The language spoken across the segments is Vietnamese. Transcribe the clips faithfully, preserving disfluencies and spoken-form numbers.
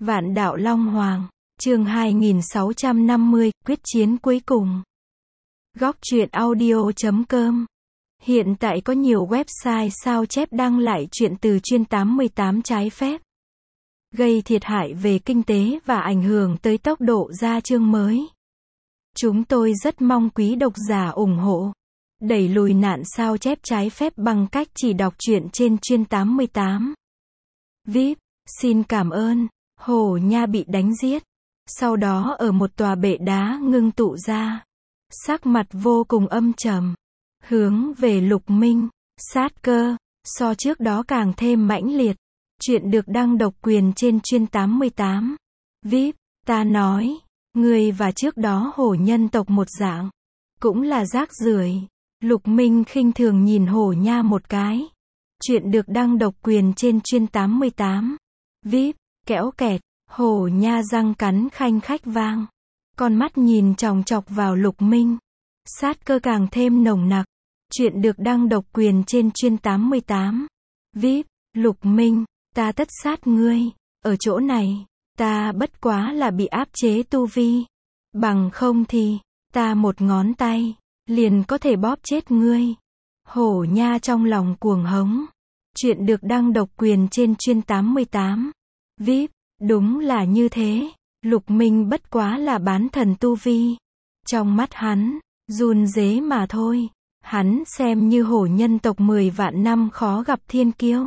Vạn đạo Long Hoàng, chương hai nghìn sáu trăm năm mươi, quyết chiến cuối cùng. Góc truyện audio chấm com. Hiện tại có nhiều website sao chép đăng lại truyện từ chuyên tám mươi tám trái phép, gây thiệt hại về kinh tế và ảnh hưởng tới tốc độ ra chương mới. Chúng tôi rất mong quý độc giả ủng hộ, đẩy lùi nạn sao chép trái phép bằng cách chỉ đọc truyện trên chuyên tám mươi tám. vê i pê, xin cảm ơn. Hổ Nha bị đánh giết, sau đó ở một tòa bệ đá ngưng tụ ra, sắc mặt vô cùng âm trầm, hướng về Lục Minh, sát cơ, so trước đó càng thêm mãnh liệt. Chuyện được đăng độc quyền trên chuyên tám mươi tám. vê i pê, ta nói, người và trước đó hổ nhân tộc một dạng, cũng là rác rưởi. Lục Minh khinh thường nhìn Hổ Nha một cái. Chuyện được đăng độc quyền trên chuyên tám mươi tám. vê i pê, kẽo kẹt, Hổ Nha răng cắn khanh khách vang. Con mắt nhìn chòng chọc vào Lục Minh. Sát cơ càng thêm nồng nặc. Chuyện được đăng độc quyền trên chuyên tám mươi tám. vê i pê, Lục Minh, ta tất sát ngươi. Ở chỗ này, ta bất quá là bị áp chế tu vi. Bằng không thì, ta một ngón tay, liền có thể bóp chết ngươi. Hổ Nha trong lòng cuồng hống. Chuyện được đăng độc quyền trên chuyên tám mươi tám. vê i pê, đúng là như thế. Lục Minh bất quá là bán thần tu vi. Trong mắt hắn, run rế mà thôi. Hắn xem như hổ nhân tộc mười vạn năm khó gặp thiên kiêu.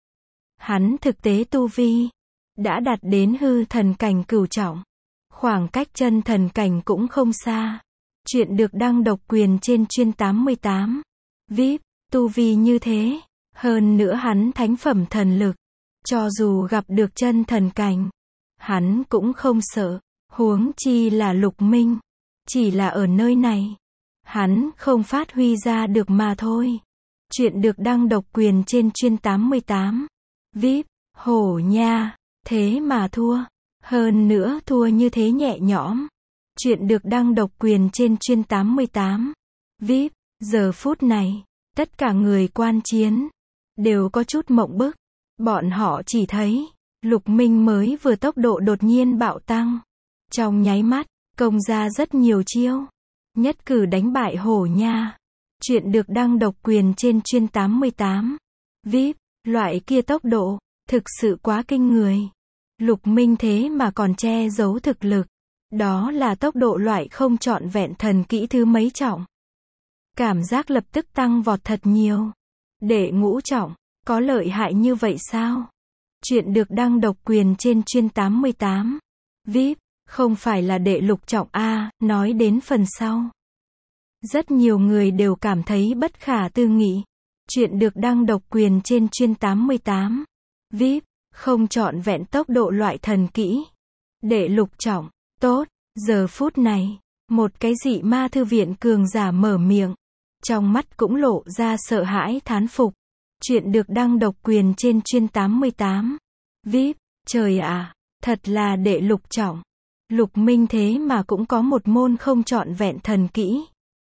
Hắn thực tế tu vi đã đạt đến hư thần cảnh cửu trọng. Khoảng cách chân thần cảnh cũng không xa. Chuyện được đăng độc quyền trên chuyên tám mươi tám. vê i pê, tu vi như thế. Hơn nữa hắn thánh phẩm thần lực. Cho dù gặp được chân thần cảnh, hắn cũng không sợ. Huống chi là Lục Minh. Chỉ là ở nơi này, hắn không phát huy ra được mà thôi. Chuyện được đăng độc quyền trên chuyên tám mươi tám. vê i pê, Hổ Nha, thế mà thua. Hơn nữa thua như thế nhẹ nhõm. Chuyện được đăng độc quyền trên chuyên tám mươi tám. vê i pê, giờ phút này, tất cả người quan chiến đều có chút mộng bức. Bọn họ chỉ thấy, Lục Minh mới vừa tốc độ đột nhiên bạo tăng. Trong nháy mắt, công ra rất nhiều chiêu. Nhất cử đánh bại Hổ Nha. Chuyện được đăng độc quyền trên chuyên tám mươi tám. vê i pê, loại kia tốc độ, thực sự quá kinh người. Lục Minh thế mà còn che giấu thực lực. Đó là tốc độ loại không trọn vẹn thần kỹ thứ mấy trọng. Cảm giác lập tức tăng vọt thật nhiều. Đệ ngũ trọng, có lợi hại như vậy sao? Chuyện được đăng độc quyền trên chuyên tám mươi tám. vê i pê, không phải là đệ lục trọng A, nói đến phần sau. Rất nhiều người đều cảm thấy bất khả tư nghị. Chuyện được đăng độc quyền trên chuyên tám mươi tám. vê i pê, không trọn vẹn tốc độ loại thần kỹ. Đệ lục trọng, tốt, giờ phút này, một cái dị ma thư viện cường giả mở miệng. Trong mắt cũng lộ ra sợ hãi thán phục. Chuyện được đăng độc quyền trên chuyên tám mươi tám. vê i pê, trời ạ, thật là đệ lục trọng. Lục Minh thế mà cũng có một môn không trọn vẹn thần kỹ.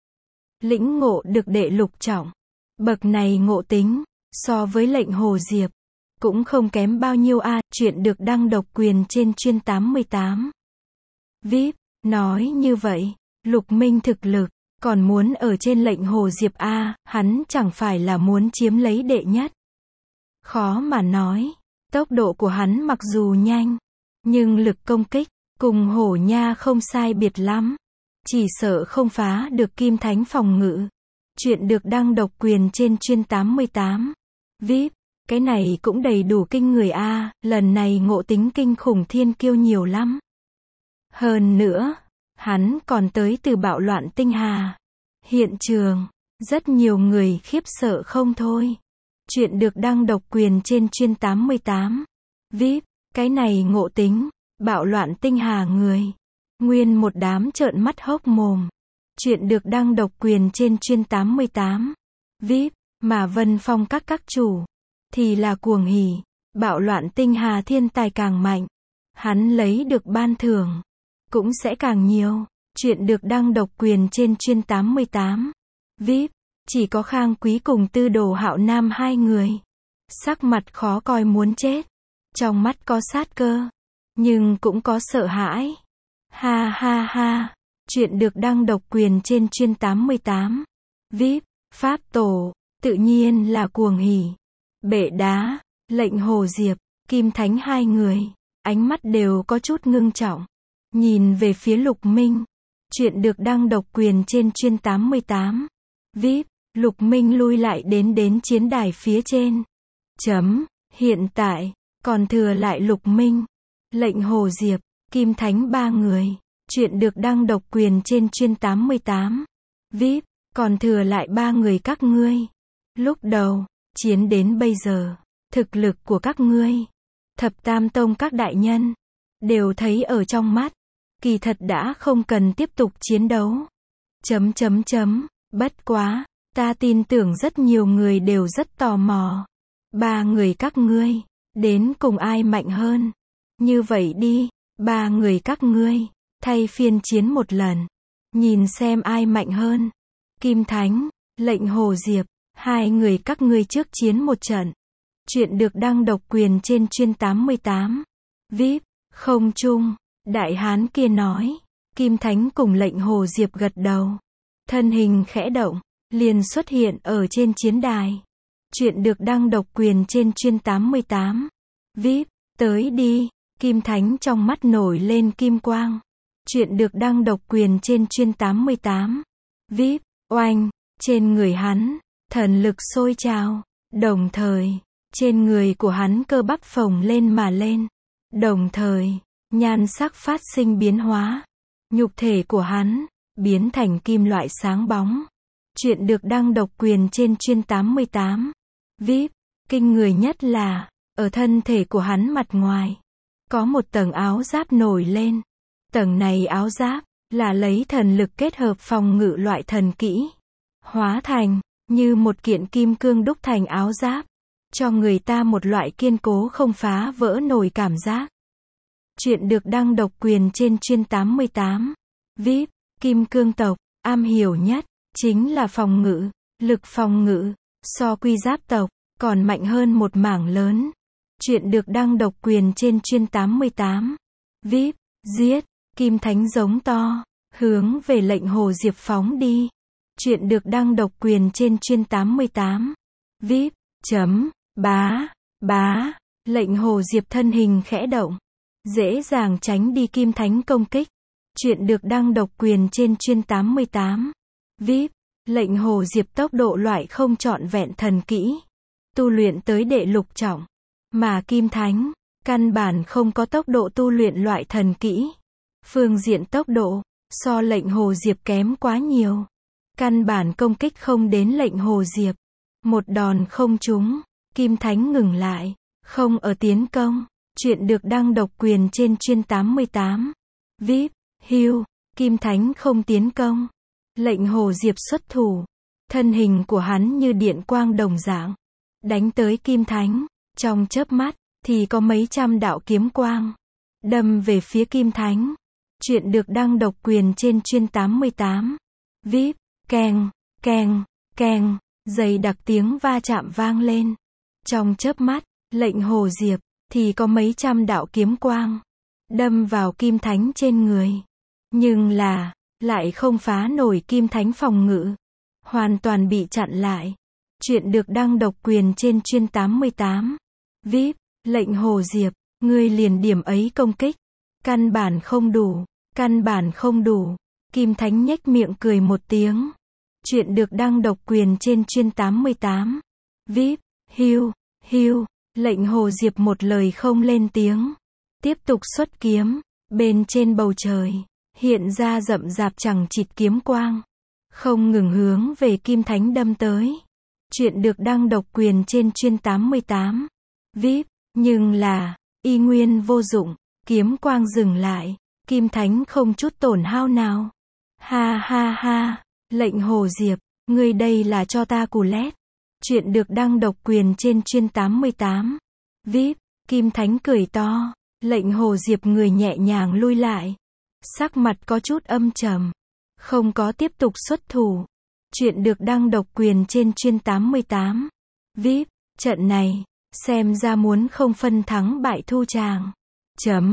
Lĩnh ngộ được đệ lục trọng. Bậc này ngộ tính, so với lệnh Hồ Diệp, cũng không kém bao nhiêu a. Chuyện được đăng độc quyền trên chuyên tám mươi tám. vê i pê, nói như vậy, Lục Minh thực lực, còn muốn ở trên lệnh Hồ Diệp a, hắn chẳng phải là muốn chiếm lấy đệ nhất. Khó mà nói, tốc độ của hắn mặc dù nhanh, nhưng lực công kích, cùng Hổ Nha không sai biệt lắm. Chỉ sợ không phá được Kim Thánh phòng ngự. Chuyện được đăng độc quyền trên chuyên tám mươi tám. vê i pê, cái này cũng đầy đủ kinh người a, lần này ngộ tính kinh khủng thiên kiêu nhiều lắm. Hơn nữa, hắn còn tới từ bạo loạn tinh hà. Hiện trường, rất nhiều người khiếp sợ không thôi. Chuyện được đăng độc quyền trên chuyên tám mươi tám. vê i pê, cái này ngộ tính, bạo loạn tinh hà người. Nguyên một đám trợn mắt hốc mồm. Chuyện được đăng độc quyền trên chuyên tám mươi tám. vê i pê, mà Vân Phong các các chủ, thì là cuồng hỉ. Bạo loạn tinh hà thiên tài càng mạnh, hắn lấy được ban thưởng, cũng sẽ càng nhiều. Chuyện được đăng độc quyền trên chuyên tám mươi tám. vê i pê, chỉ có Khang Quý cùng Tư Đồ Hạo Nam hai người. Sắc mặt khó coi muốn chết. Trong mắt có sát cơ. nhưng cũng có sợ hãi. Ha ha ha. Chuyện được đăng độc quyền trên chuyên tám mươi tám. vê i pê, Pháp Tổ, tự nhiên là cuồng hỉ. Bệ Đá, Lệnh Hồ Diệp, Kim Thánh hai người, ánh mắt đều có chút ngưng trọng. Nhìn về phía Lục Minh. Chuyện được đăng độc quyền trên chuyên tám mươi tám. vê i pê, Lục Minh lui lại đến đến chiến đài phía trên. Chấm, hiện tại, còn thừa lại Lục Minh, Lệnh Hồ Diệp, Kim Thánh ba người. Chuyện được đăng độc quyền trên chuyên tám mươi tám. vê i pê, còn thừa lại ba người các ngươi. Lúc đầu, chiến đến bây giờ, thực lực của các ngươi, Thập Tam Tông các đại nhân, đều thấy ở trong mắt. Kỳ thật đã không cần tiếp tục chiến đấu. Chấm chấm chấm, bất quá, ta tin tưởng rất nhiều người đều rất tò mò. Ba người các ngươi, đến cùng ai mạnh hơn? Như vậy đi, ba người các ngươi, thay phiên chiến một lần. Nhìn xem ai mạnh hơn. Kim Thánh, Lệnh Hồ Diệp, hai người các ngươi trước chiến một trận. Chuyện được đăng độc quyền trên chuyên tám mươi tám. vê i pê, không chung. Đại hán kia nói. Kim Thánh cùng Lệnh Hồ Diệp gật đầu. Thân hình khẽ động, liền xuất hiện ở trên chiến đài. Chuyện được đăng độc quyền trên chuyên tám mươi tám. vê i pê, tới đi. Kim Thánh trong mắt nổi lên kim quang. Chuyện được đăng độc quyền trên chuyên tám mươi tám. vê i pê, oanh, trên người hắn, thần lực sôi trào. Đồng thời, trên người của hắn cơ bắp phồng lên mà lên. Đồng thời, nhan sắc phát sinh biến hóa. Nhục thể của hắn, biến thành kim loại sáng bóng. Chuyện được đăng độc quyền trên chuyên tám mươi tám. vê i pê, kinh người nhất là, ở thân thể của hắn mặt ngoài, có một tầng áo giáp nổi lên. Tầng này áo giáp, là lấy thần lực kết hợp phòng ngự loại thần kỹ. Hóa thành, như một kiện kim cương đúc thành áo giáp. Cho người ta một loại kiên cố không phá vỡ nổi cảm giác. Chuyện được đăng độc quyền trên chuyên tám mươi tám. vê i pê, Kim Cương tộc, am hiểu nhất, chính là phòng ngự. Lực phòng ngự, so Quy Giáp tộc, còn mạnh hơn một mảng lớn. Chuyện được đăng độc quyền trên chuyên tám mươi tám. vê i pê, giết, Kim Thánh giống to, hướng về Lệnh Hồ Diệp phóng đi. Chuyện được đăng độc quyền trên chuyên tám mươi tám. vê i pê, chấm, bá, bá, Lệnh Hồ Diệp thân hình khẽ động. Dễ dàng tránh đi Kim Thánh công kích. Chuyện được đăng độc quyền trên chuyên tám mươi tám. vê i pê, Lệnh Hồ Diệp tốc độ loại không trọn vẹn thần kỹ. Tu luyện tới đệ lục trọng. Mà Kim Thánh, căn bản không có tốc độ tu luyện loại thần kỹ. Phương diện tốc độ, so Lệnh Hồ Diệp kém quá nhiều. Căn bản công kích không đến Lệnh Hồ Diệp. Một đòn không trúng, Kim Thánh ngừng lại, không ở tiến công. Chuyện được đăng độc quyền trên chuyên tám mươi tám. vê i pê, hưu, Kim Thánh không tiến công. Lệnh Hồ Diệp xuất thủ. Thân hình của hắn như điện quang đồng dạng. Đánh tới Kim Thánh. Trong chớp mắt, thì có mấy trăm đạo kiếm quang. Đâm về phía Kim Thánh. Chuyện được đăng độc quyền trên chuyên tám mươi tám. vê i pê, keng, keng, keng, dày đặc tiếng va chạm vang lên. Trong chớp mắt, Lệnh Hồ Diệp, thì có mấy trăm đạo kiếm quang. Đâm vào Kim Thánh trên người. Nhưng là, lại không phá nổi Kim Thánh phòng ngự. Hoàn toàn bị chặn lại. Chuyện được đăng độc quyền trên chuyên tám mươi tám. vê i pê, Lệnh Hồ Diệp, ngươi liền điểm ấy công kích. Căn bản không đủ, căn bản không đủ. Kim Thánh nhếch miệng cười một tiếng. Chuyện được đăng độc quyền trên chuyên tám mươi tám. vê i pê, hưu, hưu, Lệnh Hồ Diệp một lời không lên tiếng. Tiếp tục xuất kiếm. Bên trên bầu trời, hiện ra rậm rạp chằng chịt kiếm quang. Không ngừng hướng về Kim Thánh đâm tới. Chuyện được đăng độc quyền trên chuyên tám mươi tám. vê i pê, nhưng là, y nguyên vô dụng. Kiếm quang dừng lại. Kim Thánh không chút tổn hao nào. Ha ha ha, Lệnh Hồ Diệp, ngươi đây là cho ta cù lét. Chuyện được đăng độc quyền trên chuyên tám mươi tám. vê i pê, Kim Thánh cười to. Lệnh Hồ Diệp người nhẹ nhàng lui lại. Sắc mặt có chút âm trầm. Không có tiếp tục xuất thủ. Chuyện được đăng độc quyền trên chuyên tám mươi tám. vê i pê, trận này, xem ra muốn không phân thắng bại thu tràng. Chấm,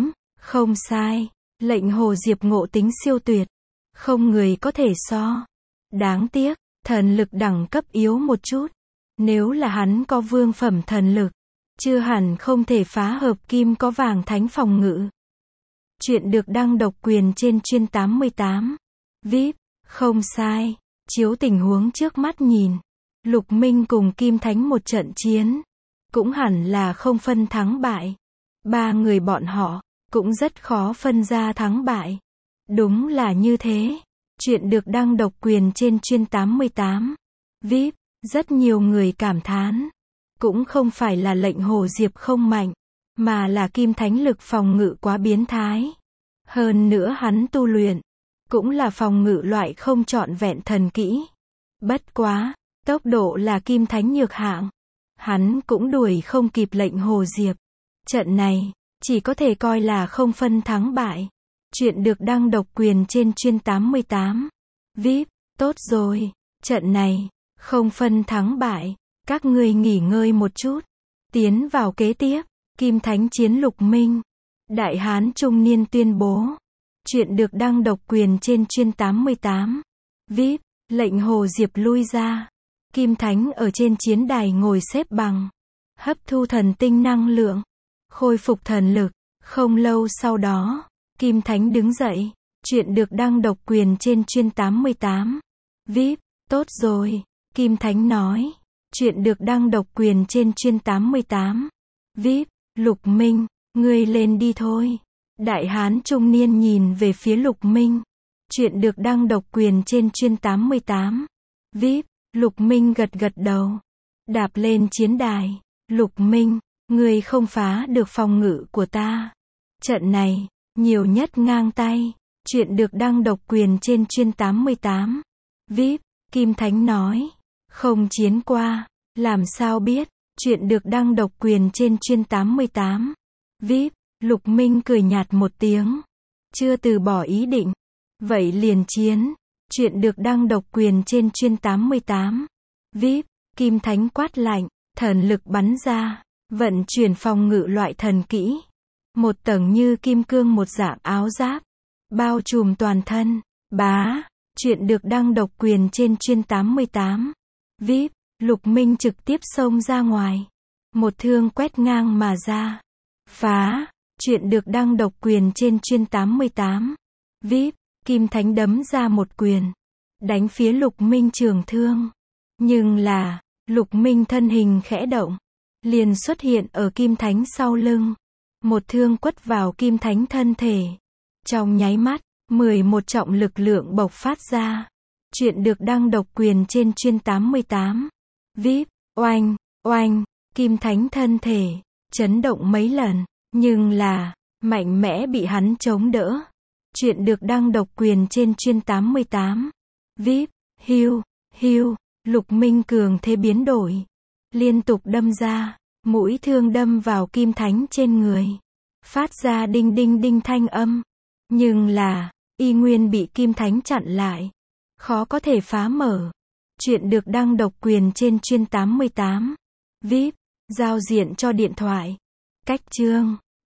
Không sai, lệnh Hồ Diệp ngộ tính siêu tuyệt, không người có thể so. Đáng tiếc, thần lực đẳng cấp yếu một chút. Nếu là hắn có vương phẩm thần lực, chưa hẳn không thể phá hợp kim có vàng thánh phòng ngự. Chuyện được đăng độc quyền trên chuyên tám mươi tám. vê i pê, không sai, chiếu tình huống trước mắt nhìn. Lục Minh cùng Kim Thánh một trận chiến, cũng hẳn là không phân thắng bại. Ba người bọn họ, cũng rất khó phân ra thắng bại. Đúng là như thế. Chuyện được đăng độc quyền trên chuyên tám mươi tám. vê i pê, rất nhiều người cảm thán. Cũng không phải là lệnh Hồ Diệp không mạnh, mà là Kim Thánh lực phòng ngự quá biến thái. Hơn nữa hắn tu luyện, cũng là phòng ngự loại không trọn vẹn thần kỹ. Bất quá, tốc độ là Kim Thánh nhược hạng. Hắn cũng đuổi không kịp lệnh Hồ Diệp. Trận này, chỉ có thể coi là không phân thắng bại. Chuyện được đăng độc quyền trên chuyên tám mươi tám. vê i pê, tốt rồi, trận này, không phân thắng bại. Các ngươi nghỉ ngơi một chút. Tiến vào kế tiếp, Kim Thánh chiến Lục Minh. Đại Hán trung niên tuyên bố. Chuyện được đăng độc quyền trên chuyên tám mươi tám. vê i pê, lệnh Hồ Diệp lui ra. Kim Thánh ở trên chiến đài ngồi xếp bằng. Hấp thu thần tinh năng lượng. Khôi phục thần lực. Không lâu sau đó, Kim Thánh đứng dậy. Chuyện được đăng độc quyền trên chuyên tám mươi tám. vê i pê, tốt rồi, Kim Thánh nói. Chuyện được đăng độc quyền trên chuyên tám mươi tám. vê i pê, Lục Minh, ngươi lên đi thôi. Đại Hán trung niên nhìn về phía Lục Minh. Chuyện được đăng độc quyền trên chuyên tám mươi tám. vê i pê, Lục Minh gật gật đầu. Đạp lên chiến đài. Lục Minh, ngươi không phá được phòng ngự của ta. Trận này, nhiều nhất ngang tay. Chuyện được đăng độc quyền trên chuyên tám mươi tám. vê i pê, Kim Thánh nói. Không chiến qua, làm sao biết. Chuyện được đăng độc quyền trên chuyên tám mươi tám. vê i pê, Lục Minh cười nhạt một tiếng. Chưa từ bỏ ý định. Vậy liền chiến. Chuyện được đăng độc quyền trên chuyên tám mươi tám. vê i pê, Kim Thánh quát lạnh. Thần lực bắn ra. Vận chuyển phòng ngự loại thần kỹ. Một tầng như kim cương một dạng áo giáp. Bao trùm toàn thân. Bá. Chuyện được đăng độc quyền trên chuyên tám mươi tám. vê i pê, Lục Minh trực tiếp xông ra ngoài. Một thương quét ngang mà ra. Phá. Chuyện được đăng độc quyền trên chuyên tám mươi tám. vê i pê, Kim Thánh đấm ra một quyền. Đánh phía Lục Minh trường thương. Nhưng là, Lục Minh thân hình khẽ động. Liền xuất hiện ở Kim Thánh sau lưng. Một thương quất vào Kim Thánh thân thể. Trong nháy mắt, mười một trọng lực lượng bộc phát ra. Chuyện được đăng độc quyền trên chuyên tám mươi tám. vê i pê, oanh, oanh, Kim Thánh thân thể, chấn động mấy lần. Nhưng là, mạnh mẽ bị hắn chống đỡ. Chuyện được đăng độc quyền trên chuyên tám mươi tám. vê i pê, hiu, hiu, Lục Minh cường thế biến đổi. Liên tục đâm ra, mũi thương đâm vào Kim Thánh trên người. Phát ra đinh đinh đinh thanh âm. Nhưng là, y nguyên bị Kim Thánh chặn lại. Khó có thể phá mở. Chuyện được đăng độc quyền trên chuyên tám mươi tám. vê i pê, giao diện cho điện thoại. Cách chương